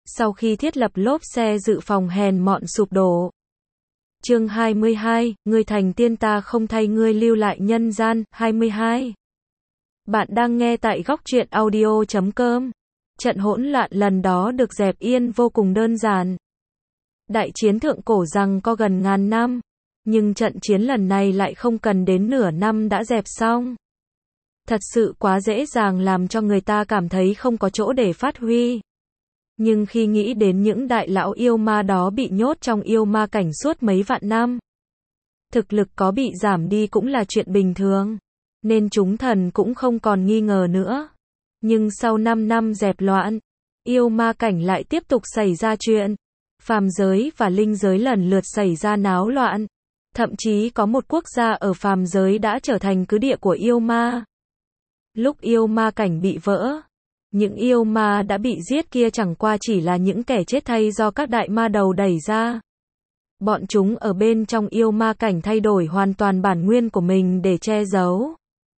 sau khi thiết lập lốp xe dự phòng hèn mọn sụp đổ. Chương 22, ngươi thành tiên ta không thay ngươi lưu lại nhân gian. 22. Bạn đang nghe tại góc truyện audio.com. Trận hỗn loạn lần đó được dẹp yên vô cùng đơn giản. Đại chiến thượng cổ rằng có gần ngàn năm, nhưng trận chiến lần này lại không cần đến nửa năm đã dẹp xong. Thật sự quá dễ dàng làm cho người ta cảm thấy không có chỗ để phát huy. Nhưng khi nghĩ đến những đại lão yêu ma đó bị nhốt trong yêu ma cảnh suốt mấy vạn năm, thực lực có bị giảm đi cũng là chuyện bình thường, nên chúng thần cũng không còn nghi ngờ nữa. Nhưng sau 5 năm dẹp loạn, yêu ma cảnh lại tiếp tục xảy ra chuyện. Phàm giới và linh giới lần lượt xảy ra náo loạn. Thậm chí có một quốc gia ở phàm giới đã trở thành cứ địa của yêu ma. Lúc yêu ma cảnh bị vỡ, những yêu ma đã bị giết kia chẳng qua chỉ là những kẻ chết thay do các đại ma đầu đẩy ra. Bọn chúng ở bên trong yêu ma cảnh thay đổi hoàn toàn bản nguyên của mình để che giấu,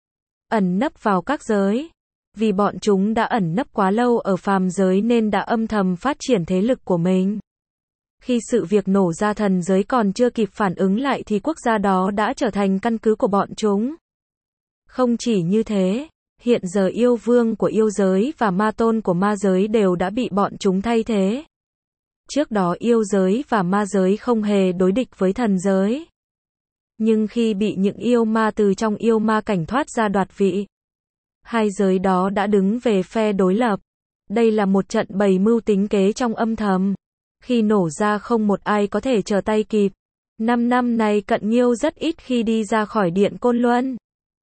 ẩn nấp vào các giới. Vì bọn chúng đã ẩn nấp quá lâu ở phàm giới nên đã âm thầm phát triển thế lực của mình. Khi sự việc nổ ra thần giới còn chưa kịp phản ứng lại thì quốc gia đó đã trở thành căn cứ của bọn chúng. Không chỉ như thế, hiện giờ yêu vương của yêu giới và ma tôn của ma giới đều đã bị bọn chúng thay thế. Trước đó yêu giới và ma giới không hề đối địch với thần giới. Nhưng khi bị những yêu ma từ trong yêu ma cảnh thoát ra đoạt vị, hai giới đó đã đứng về phe đối lập. Đây là một trận bày mưu tính kế trong âm thầm. Khi nổ ra không một ai có thể trở tay kịp. 5 năm này Cận Nghiêu rất ít khi đi ra khỏi điện Côn Luân.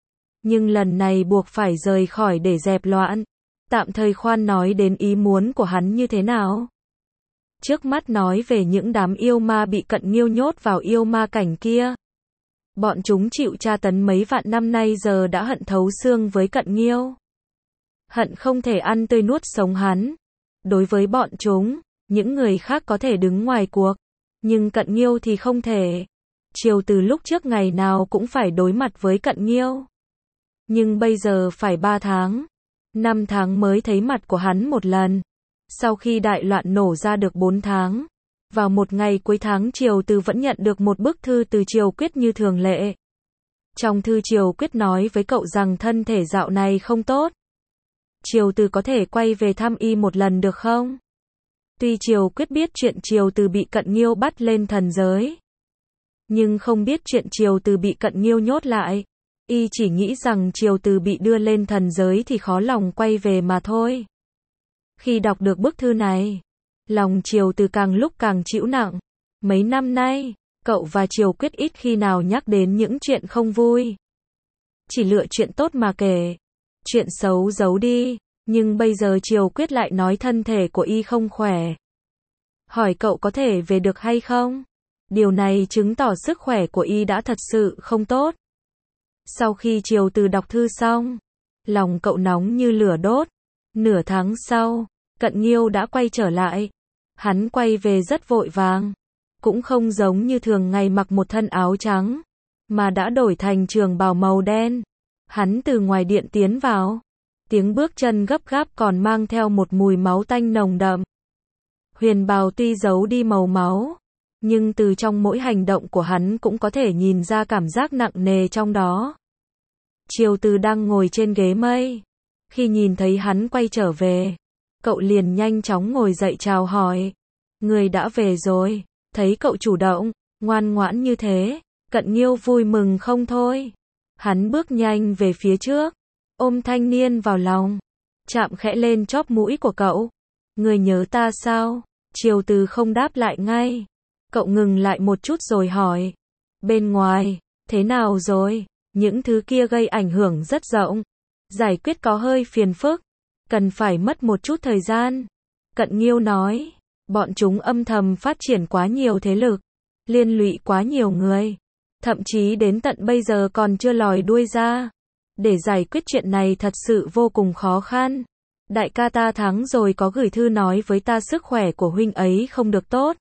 Nhưng lần này buộc phải rời khỏi để dẹp loạn. Tạm thời khoan nói đến ý muốn của hắn như thế nào. Trước mắt nói về những đám yêu ma bị Cận Nghiêu nhốt vào yêu ma cảnh kia. Bọn chúng chịu tra tấn mấy vạn năm nay giờ đã hận thấu xương với Cận Nghiêu. Hận không thể ăn tươi nuốt sống hắn. Đối với bọn chúng, những người khác có thể đứng ngoài cuộc, nhưng Cận Nghiêu thì không thể. Triều từ lúc trước ngày nào cũng phải đối mặt với Cận Nghiêu. Nhưng bây giờ phải 3 tháng, 5 tháng mới thấy mặt của hắn một lần. Sau khi đại loạn nổ ra được 4 tháng, vào một ngày cuối tháng Triều Từ vẫn nhận được một bức thư từ Triều Quyết như thường lệ. Trong thư Triều Quyết nói với cậu rằng thân thể dạo này không tốt. Triều Từ có thể quay về thăm y một lần được không? Tuy Triều Quyết biết chuyện Triều Từ bị Cận Nghiêu bắt lên thần giới, nhưng không biết chuyện Triều Từ bị Cận Nghiêu nhốt lại. Y chỉ nghĩ rằng Triều Từ bị đưa lên thần giới thì khó lòng quay về mà thôi. Khi đọc được bức thư này, lòng Triều Từ càng lúc càng trĩu nặng. Mấy năm nay, cậu và Triều Quyết ít khi nào nhắc đến những chuyện không vui. Chỉ lựa chuyện tốt mà kể. Chuyện xấu giấu đi. Nhưng bây giờ Triều Quyết lại nói thân thể của y không khỏe. Hỏi cậu có thể về được hay không? Điều này chứng tỏ sức khỏe của y đã thật sự không tốt. Sau khi Triều Từ đọc thư xong, lòng cậu nóng như lửa đốt. Nửa tháng sau, Cận Nghiêu đã quay trở lại. Hắn quay về rất vội vàng. Cũng không giống như thường ngày mặc một thân áo trắng, mà đã đổi thành trường bào màu đen. Hắn từ ngoài điện tiến vào. Tiếng bước chân gấp gáp còn mang theo một mùi máu tanh nồng đậm. Huyền bào tuy giấu đi màu máu, nhưng từ trong mỗi hành động của hắn cũng có thể nhìn ra cảm giác nặng nề trong đó. Triều Từ đang ngồi trên ghế mây. Khi nhìn thấy hắn quay trở về, cậu liền nhanh chóng ngồi dậy chào hỏi. Người đã về rồi. Thấy cậu chủ động, ngoan ngoãn như thế, Cận Nghiêu vui mừng không thôi. Hắn bước nhanh về phía trước, ôm thanh niên vào lòng, chạm khẽ lên chóp mũi của cậu. Người nhớ ta sao? Triều Từ không đáp lại ngay. Cậu ngừng lại một chút rồi hỏi. Bên ngoài, thế nào rồi? Những thứ kia gây ảnh hưởng rất rộng. Giải quyết có hơi phiền phức. Cần phải mất một chút thời gian. Cận Nghiêu nói. Bọn chúng âm thầm phát triển quá nhiều thế lực. Liên lụy quá nhiều người. Thậm chí đến tận bây giờ còn chưa lòi đuôi ra. Để giải quyết chuyện này thật sự vô cùng khó khăn. Đại ca ta thắng rồi có gửi thư nói với ta sức khỏe của huynh ấy không được tốt.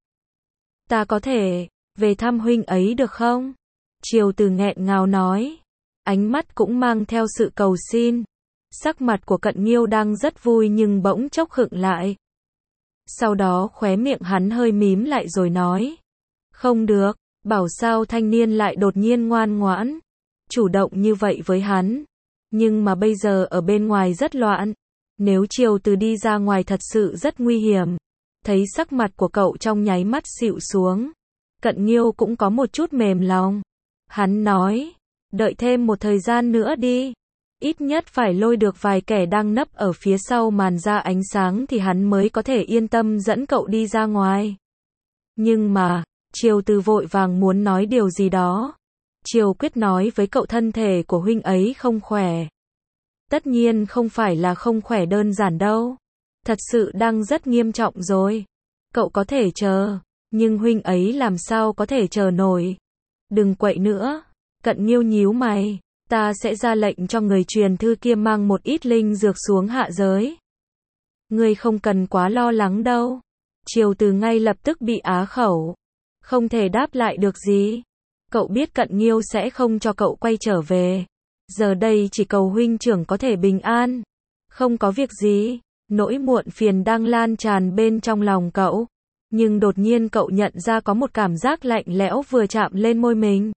Ta có thể về thăm huynh ấy được không? Triều Từ nghẹn ngào nói. Ánh mắt cũng mang theo sự cầu xin. Sắc mặt của Cận Nghiêu đang rất vui nhưng bỗng chốc khựng lại. Sau đó khóe miệng hắn hơi mím lại rồi nói. Không được, bảo sao thanh niên lại đột nhiên ngoan ngoãn, chủ động như vậy với hắn. Nhưng mà bây giờ ở bên ngoài rất loạn. Nếu Triều Từ đi ra ngoài thật sự rất nguy hiểm. Thấy sắc mặt của cậu trong nháy mắt xịu xuống. Cận Nghiêu cũng có một chút mềm lòng. Hắn nói, đợi thêm một thời gian nữa đi. Ít nhất phải lôi được vài kẻ đang nấp ở phía sau màn ra ánh sáng thì hắn mới có thể yên tâm dẫn cậu đi ra ngoài. Nhưng mà, Triều Từ vội vàng muốn nói điều gì đó. Triều Quyết nói với cậu thân thể của huynh ấy không khỏe. Tất nhiên không phải là không khỏe đơn giản đâu. Thật sự đang rất nghiêm trọng rồi. Cậu có thể chờ, nhưng huynh ấy làm sao có thể chờ nổi. Đừng quậy nữa. Cận Nghiêu nhíu mày. Ta sẽ ra lệnh cho người truyền thư kia mang một ít linh dược xuống hạ giới. Ngươi không cần quá lo lắng đâu. Triều Từ ngay lập tức bị á khẩu. Không thể đáp lại được gì. Cậu biết Cận Nghiêu sẽ không cho cậu quay trở về. Giờ đây chỉ cầu huynh trưởng có thể bình an. Không có việc gì. Nỗi muộn phiền đang lan tràn bên trong lòng cậu. Nhưng đột nhiên cậu nhận ra có một cảm giác lạnh lẽo vừa chạm lên môi mình.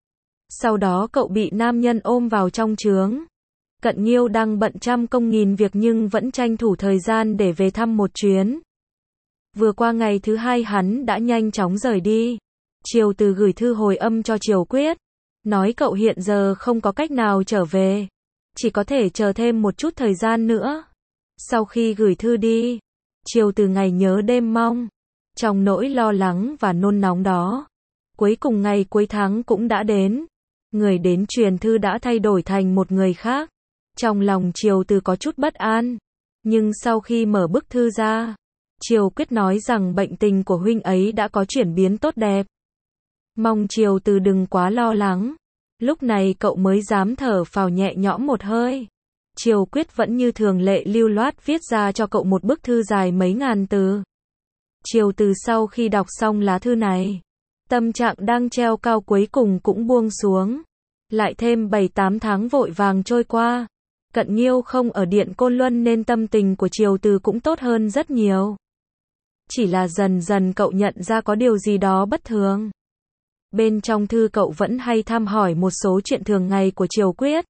Sau đó cậu bị nam nhân ôm vào trong trướng. Cận Nghiêu đang bận trăm công nghìn việc nhưng vẫn tranh thủ thời gian để về thăm một chuyến. Vừa qua ngày thứ hai hắn đã nhanh chóng rời đi. Triều Từ gửi thư hồi âm cho Triều Quyết. Nói cậu hiện giờ không có cách nào trở về. Chỉ có thể chờ thêm một chút thời gian nữa. Sau khi gửi thư đi, Triều Từ ngày nhớ đêm mong. Trong nỗi lo lắng và nôn nóng đó. Cuối cùng ngày cuối tháng cũng đã đến. Người đến truyền thư đã thay đổi thành một người khác. Trong lòng Triều Từ có chút bất an. Nhưng sau khi mở bức thư ra, Triều Quyết nói rằng bệnh tình của huynh ấy đã có chuyển biến tốt đẹp. Mong Triều Từ đừng quá lo lắng. Lúc này cậu mới dám thở phào nhẹ nhõm một hơi. Triều Quyết vẫn như thường lệ lưu loát viết ra cho cậu một bức thư dài mấy ngàn từ. Triều Từ sau khi đọc xong lá thư này, tâm trạng đang treo cao cuối cùng cũng buông xuống. Lại thêm 7-8 tháng vội vàng trôi qua. Cận Nghiêu không ở Điện Côn Luân nên tâm tình của Triều Từ cũng tốt hơn rất nhiều. Chỉ là dần dần cậu nhận ra có điều gì đó bất thường. Bên trong thư cậu vẫn hay thăm hỏi một số chuyện thường ngày của Triều Quyết.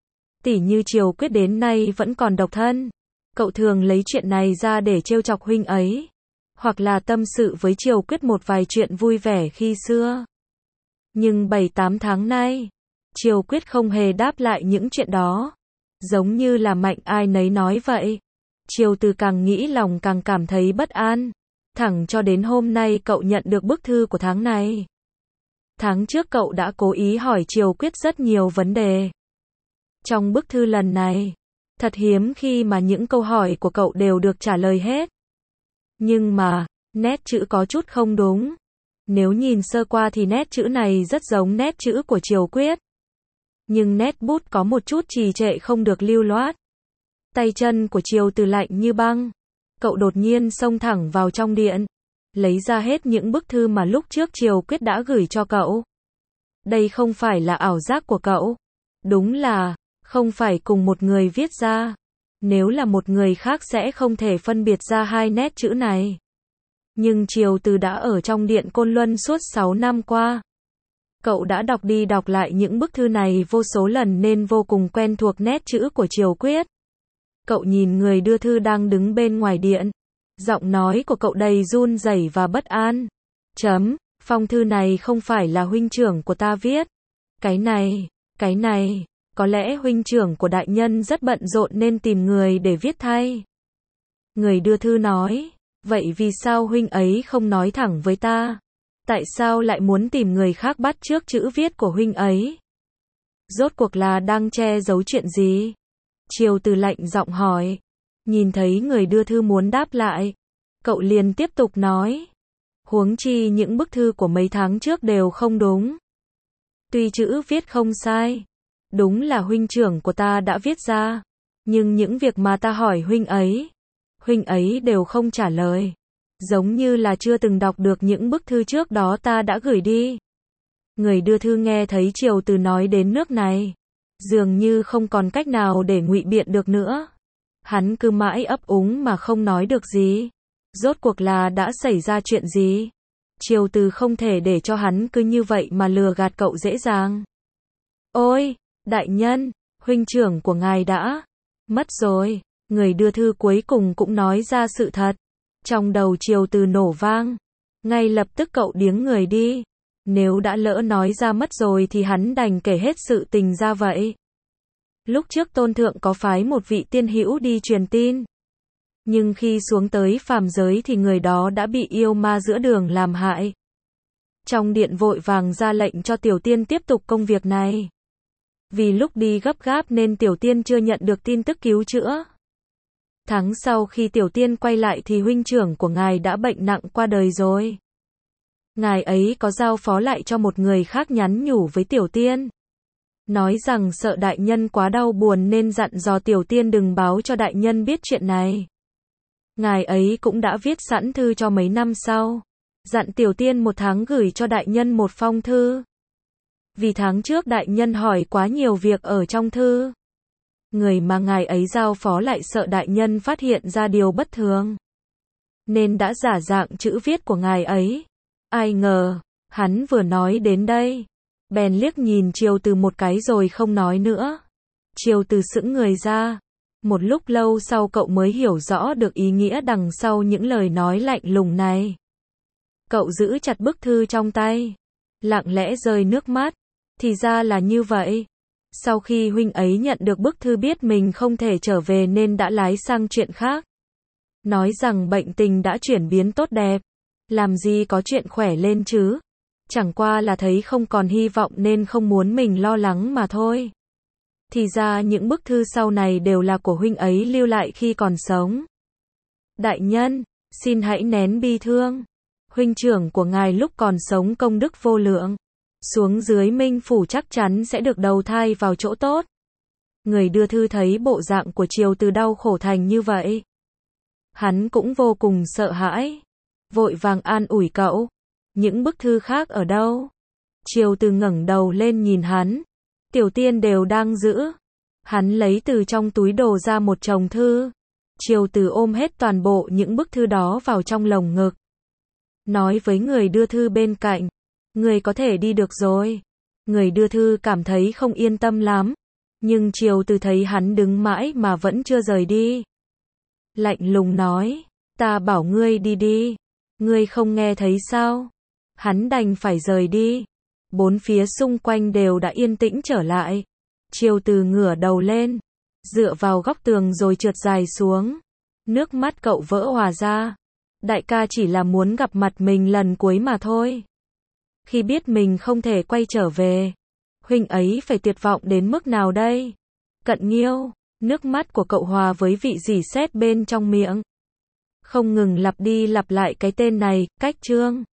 Tỉ như Triều Quyết đến nay vẫn còn độc thân. Cậu thường lấy chuyện này ra để trêu chọc huynh ấy. Hoặc là tâm sự với Triều Quyết một vài chuyện vui vẻ khi xưa. Nhưng 7-8 tháng nay, Triều Quyết không hề đáp lại những chuyện đó. Giống như là mạnh ai nấy nói vậy. Triều Từ càng nghĩ lòng càng cảm thấy bất an. Thẳng cho đến hôm nay cậu nhận được bức thư của tháng này. Tháng trước cậu đã cố ý hỏi Triều Quyết rất nhiều vấn đề. Trong bức thư lần này, thật hiếm khi mà những câu hỏi của cậu đều được trả lời hết. Nhưng mà, nét chữ có chút không đúng. Nếu nhìn sơ qua thì nét chữ này rất giống nét chữ của Triều Quyết. Nhưng nét bút có một chút trì trệ không được lưu loát. Tay chân của Triều Từ lạnh như băng. Cậu đột nhiên xông thẳng vào trong điện. Lấy ra hết những bức thư mà lúc trước Triều Quyết đã gửi cho cậu. Đây không phải là ảo giác của cậu. Đúng là, không phải cùng một người viết ra. Nếu là một người khác sẽ không thể phân biệt ra hai nét chữ này. Nhưng Triều Từ đã ở trong Điện Côn Luân suốt 6 năm qua. Cậu đã đọc đi đọc lại những bức thư này vô số lần nên vô cùng quen thuộc nét chữ của Triều Quyết. Cậu nhìn người đưa thư đang đứng bên ngoài điện. Giọng nói của cậu đầy run rẩy và bất an. Phong thư này không phải là huynh trưởng của ta viết. Cái này, có lẽ huynh trưởng của đại nhân rất bận rộn nên tìm người để viết thay. Người đưa thư nói, vậy vì sao huynh ấy không nói thẳng với ta? Tại sao lại muốn tìm người khác bắt chước chữ viết của huynh ấy? Rốt cuộc là đang che giấu chuyện gì? Triều Từ lạnh giọng hỏi. Nhìn thấy người đưa thư muốn đáp lại, cậu liền tiếp tục nói. Huống chi những bức thư của mấy tháng trước đều không đúng. Tuy chữ viết không sai, đúng là huynh trưởng của ta đã viết ra, nhưng những việc mà ta hỏi huynh ấy đều không trả lời. Giống như là chưa từng đọc được những bức thư trước đó ta đã gửi đi. Người đưa thư nghe thấy Triều Từ nói đến nước này, dường như không còn cách nào để ngụy biện được nữa. Hắn cứ mãi ấp úng mà không nói được gì. Rốt cuộc là đã xảy ra chuyện gì? Triều Từ không thể để cho hắn cứ như vậy mà lừa gạt cậu dễ dàng. Ôi, đại nhân, huynh trưởng của ngài đã mất rồi. Người đưa thư cuối cùng cũng nói ra sự thật. Trong đầu Triều Từ nổ vang. Ngay lập tức cậu điếng người đi. Nếu đã lỡ nói ra mất rồi thì hắn đành kể hết sự tình ra vậy. Lúc trước Tôn Thượng có phái một vị tiên hữu đi truyền tin. Nhưng khi xuống tới phàm giới thì người đó đã bị yêu ma giữa đường làm hại. Trong điện vội vàng ra lệnh cho Tiểu Tiên tiếp tục công việc này. Vì lúc đi gấp gáp nên Tiểu Tiên chưa nhận được tin tức cứu chữa. Tháng sau khi Tiểu Tiên quay lại thì huynh trưởng của ngài đã bệnh nặng qua đời rồi. Ngài ấy có giao phó lại cho một người khác nhắn nhủ với Tiểu Tiên. Nói rằng sợ đại nhân quá đau buồn nên dặn dò Tiểu Tiên đừng báo cho đại nhân biết chuyện này. Ngài ấy cũng đã viết sẵn thư cho mấy năm sau. Dặn Tiểu Tiên một tháng gửi cho đại nhân một phong thư. Vì tháng trước đại nhân hỏi quá nhiều việc ở trong thư. Người mà ngài ấy giao phó lại sợ đại nhân phát hiện ra điều bất thường. Nên đã giả dạng chữ viết của ngài ấy. Ai ngờ, hắn vừa nói đến đây. Bèn liếc nhìn Triều Từ một cái rồi không nói nữa. Triều Từ sững người ra. Một lúc lâu sau cậu mới hiểu rõ được ý nghĩa đằng sau những lời nói lạnh lùng này. Cậu giữ chặt bức thư trong tay. Lặng lẽ rơi nước mắt. Thì ra là như vậy. Sau khi huynh ấy nhận được bức thư biết mình không thể trở về nên đã lái sang chuyện khác. Nói rằng bệnh tình đã chuyển biến tốt đẹp. Làm gì có chuyện khỏe lên chứ. Chẳng qua là thấy không còn hy vọng nên không muốn mình lo lắng mà thôi. Thì ra những bức thư sau này đều là của huynh ấy lưu lại khi còn sống. Đại nhân, xin hãy nén bi thương. Huynh trưởng của ngài lúc còn sống công đức vô lượng. Xuống dưới Minh Phủ chắc chắn sẽ được đầu thai vào chỗ tốt. Người đưa thư thấy bộ dạng của Triều Từ đau khổ thành như vậy. Hắn cũng vô cùng sợ hãi. Vội vàng an ủi cậu. Những bức thư khác ở đâu? Triều Từ ngẩng đầu lên nhìn hắn. Tiểu Tiên đều đang giữ. Hắn lấy từ trong túi đồ ra một chồng thư. Triều Từ ôm hết toàn bộ những bức thư đó vào trong lồng ngực. Nói với người đưa thư bên cạnh. Người có thể đi được rồi. Người đưa thư cảm thấy không yên tâm lắm. Nhưng Triều Từ thấy hắn đứng mãi mà vẫn chưa rời đi. Lạnh lùng nói. Ta bảo ngươi đi đi. Ngươi không nghe thấy sao? Hắn đành phải rời đi. Bốn phía xung quanh đều đã yên tĩnh trở lại. Triều Từ ngửa đầu lên. Dựa vào góc tường rồi trượt dài xuống. Nước mắt cậu vỡ òa ra. Đại ca chỉ là muốn gặp mặt mình lần cuối mà thôi. Khi biết mình không thể quay trở về. Huynh ấy phải tuyệt vọng đến mức nào đây? Cận Nghiêu. Nước mắt của cậu hòa với vị rỉ sét bên trong miệng. Không ngừng lặp đi lặp lại cái tên này, Cách Trương.